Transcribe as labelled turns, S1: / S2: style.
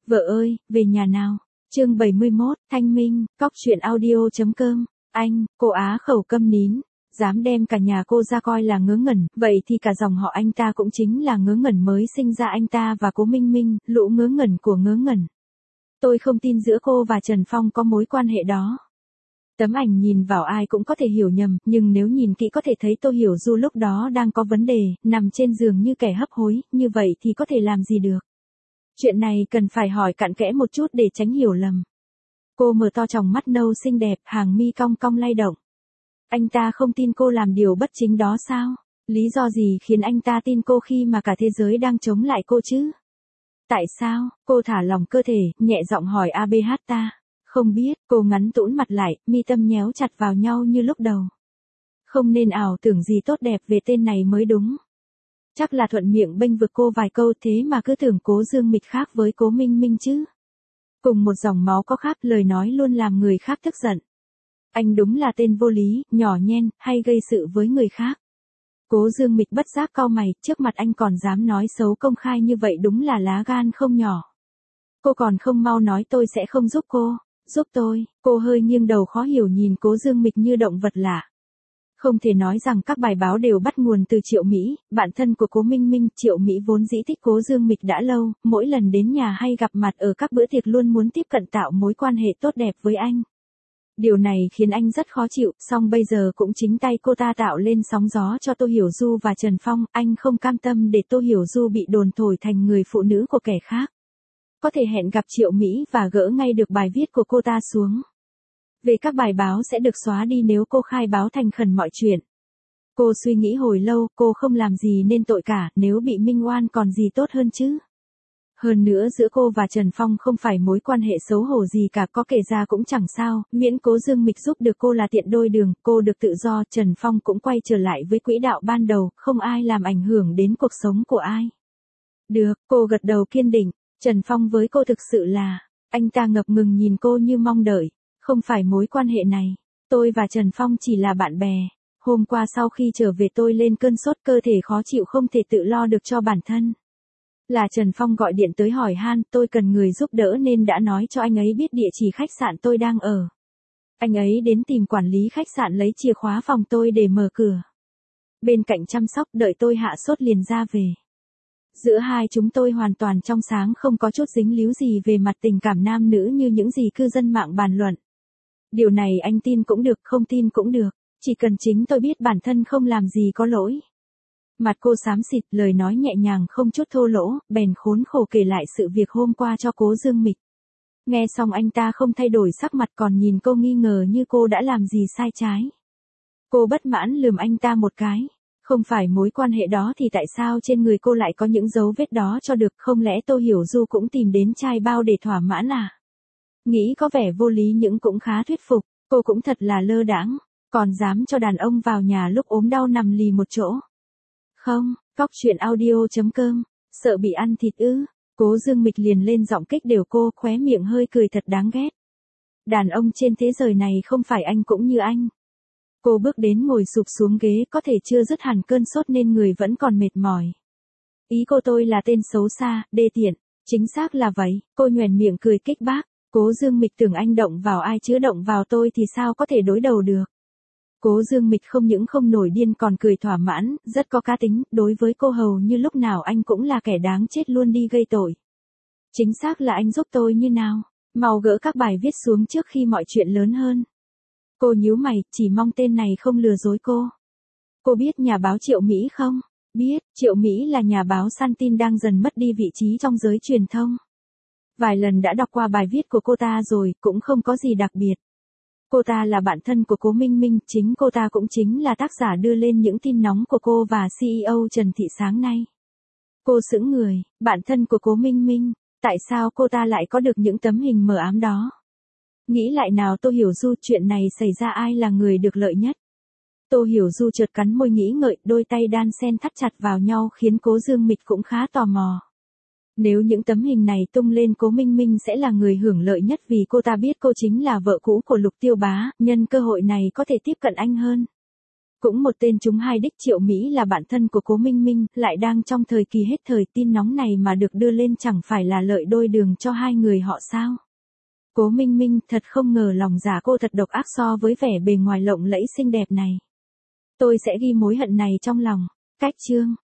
S1: Vợ ơi, về nhà nào. Chương 71, Thanh Minh, Cóc truyện audio.com. Anh, cô á khẩu câm nín, dám đem cả nhà cô ra coi là ngớ ngẩn, vậy thì cả dòng họ anh ta cũng chính là ngớ ngẩn mới sinh ra anh ta và Cố Minh Minh, lũ ngớ ngẩn của ngớ ngẩn. Tôi không tin giữa cô và Trần Phong có mối quan hệ đó. Tấm ảnh nhìn vào ai cũng có thể hiểu nhầm, nhưng nếu nhìn kỹ có thể thấy Tô Hiểu Du lúc đó đang có vấn đề, nằm trên giường như kẻ hấp hối, như vậy thì có thể làm gì được. Chuyện này cần phải hỏi cặn kẽ một chút để tránh hiểu lầm. Cô mở to tròng mắt nâu xinh đẹp, hàng mi cong cong lay động. Anh ta không tin cô làm điều bất chính đó sao? Lý do gì khiến anh ta tin cô khi mà cả thế giới đang chống lại cô chứ? Tại sao? Cô thả lỏng cơ thể, nhẹ giọng hỏi ABH ta. Không biết, cô ngắn tũn mặt lại, mi tâm nhéo chặt vào nhau như lúc đầu. Không nên ảo tưởng gì tốt đẹp về tên này mới đúng. Chắc là thuận miệng bênh vực cô vài câu thế mà cứ tưởng Cố Dương Mịch khác với Cố Minh Minh chứ. Cùng một dòng máu có khác, lời nói luôn làm người khác tức giận. Anh đúng là tên vô lý, nhỏ nhen, hay gây sự với người khác. Cố Dương Mịch bất giác cau mày, trước mặt anh còn dám nói xấu công khai như vậy đúng là lá gan không nhỏ. Cô còn không mau nói tôi sẽ không giúp cô. Giúp tôi, cô hơi nghiêng đầu khó hiểu nhìn Cố Dương Mịch như động vật lạ. Không thể nói rằng các bài báo đều bắt nguồn từ Triệu Mỹ, bạn thân của Cố Minh Minh. Triệu Mỹ vốn dĩ thích Cố Dương Mịch đã lâu, mỗi lần đến nhà hay gặp mặt ở các bữa tiệc luôn muốn tiếp cận tạo mối quan hệ tốt đẹp với anh. Điều này khiến anh rất khó chịu, song bây giờ cũng chính tay cô ta tạo lên sóng gió cho Tô Hiểu Du và Trần Phong, anh không cam tâm để Tô Hiểu Du bị đồn thổi thành người phụ nữ của kẻ khác. Có thể hẹn gặp Triệu Mỹ và gỡ ngay được bài viết của cô ta xuống. Về các bài báo sẽ được xóa đi nếu cô khai báo thành khẩn mọi chuyện. Cô suy nghĩ hồi lâu, cô không làm gì nên tội cả, nếu bị minh oan còn gì tốt hơn chứ. Hơn nữa giữa cô và Trần Phong không phải mối quan hệ xấu hổ gì cả, có kể ra cũng chẳng sao, miễn Cố Dương Mịch giúp được cô là tiện đôi đường, cô được tự do, Trần Phong cũng quay trở lại với quỹ đạo ban đầu, không ai làm ảnh hưởng đến cuộc sống của ai. Được, cô gật đầu kiên định, Trần Phong với cô thực sự là, anh ta ngập ngừng nhìn cô như mong đợi, không phải mối quan hệ này, tôi và Trần Phong chỉ là bạn bè. Hôm qua sau khi trở về tôi lên cơn sốt, cơ thể khó chịu không thể tự lo được cho bản thân. Là Trần Phong gọi điện tới hỏi han, tôi cần người giúp đỡ nên đã nói cho anh ấy biết địa chỉ khách sạn tôi đang ở. Anh ấy đến tìm quản lý khách sạn lấy chìa khóa phòng tôi để mở cửa. Bên cạnh chăm sóc, đợi tôi hạ sốt liền ra về. Giữa hai chúng tôi hoàn toàn trong sáng, không có chút dính líu gì về mặt tình cảm nam nữ như những gì cư dân mạng bàn luận. Điều này anh tin cũng được, không tin cũng được, chỉ cần chính tôi biết bản thân không làm gì có lỗi. Mặt cô xám xịt, lời nói nhẹ nhàng không chút thô lỗ, bèn khốn khổ kể lại sự việc hôm qua cho Cố Dương Mịch. Nghe xong anh ta không thay đổi sắc mặt, còn nhìn cô nghi ngờ như cô đã làm gì sai trái. Cô bất mãn lườm anh ta một cái. Không phải mối quan hệ đó thì tại sao trên người cô lại có những dấu vết đó cho được, không lẽ Tô Hiểu Du cũng tìm đến trai bao để thỏa mãn à? Nghĩ có vẻ vô lý nhưng cũng khá thuyết phục, cô cũng thật là lơ đãng, còn dám cho đàn ông vào nhà lúc ốm đau nằm lì một chỗ. Không, Cóc truyện audio.com, sợ bị ăn thịt ư? Cố Dương Mịch liền lên giọng kích đều cô, khóe miệng hơi cười thật đáng ghét. Đàn ông trên thế giới này không phải anh cũng như anh. Cô bước đến ngồi sụp xuống ghế, có thể chưa dứt hẳn cơn sốt nên người vẫn còn mệt mỏi. Ý cô tôi là tên xấu xa, đê tiện, chính xác là vậy, cô nhoẻn miệng cười kích bác. Cố Dương Mịch tưởng anh động vào ai chứ động vào tôi thì sao có thể đối đầu được. Cố Dương Mịch không những không nổi điên còn cười thỏa mãn, rất có cá tính, đối với cô hầu như lúc nào anh cũng là kẻ đáng chết luôn đi gây tội. Chính xác là anh giúp tôi như nào, mau gỡ các bài viết xuống trước khi mọi chuyện lớn hơn. Cô nhíu mày, chỉ mong tên này không lừa dối cô. Cô biết nhà báo Triệu Mỹ không? Biết, Triệu Mỹ là nhà báo săn tin đang dần mất đi vị trí trong giới truyền thông. Vài lần đã đọc qua bài viết của cô ta rồi, cũng không có gì đặc biệt. Cô ta là bạn thân của Cố Minh Minh, chính cô ta cũng chính là tác giả đưa lên những tin nóng của cô và CEO Trần Thị sáng nay. Cô sững người, bạn thân của Cố Minh Minh, tại sao cô ta lại có được những tấm hình mờ ám đó? Nghĩ lại nào Tô Hiểu Du, chuyện này xảy ra ai là người được lợi nhất? Tô Hiểu Du chợt cắn môi nghĩ ngợi, đôi tay đan sen thắt chặt vào nhau khiến Cố Dương Mịch cũng khá tò mò. Nếu những tấm hình này tung lên, Cố Minh Minh sẽ là người hưởng lợi nhất vì cô ta biết cô chính là vợ cũ của Lục Tiêu Bá, nhân cơ hội này có thể tiếp cận anh hơn. Cũng một tên trúng hai đích Triệu Mỹ là bạn thân của Cố Minh Minh, lại đang trong thời kỳ hết thời, tin nóng này mà được đưa lên chẳng phải là lợi đôi đường cho hai người họ sao? Cố Minh Minh thật không ngờ lòng dạ cô thật độc ác so với vẻ bề ngoài lộng lẫy xinh đẹp này. Tôi sẽ ghi mối hận này trong lòng. Cách chương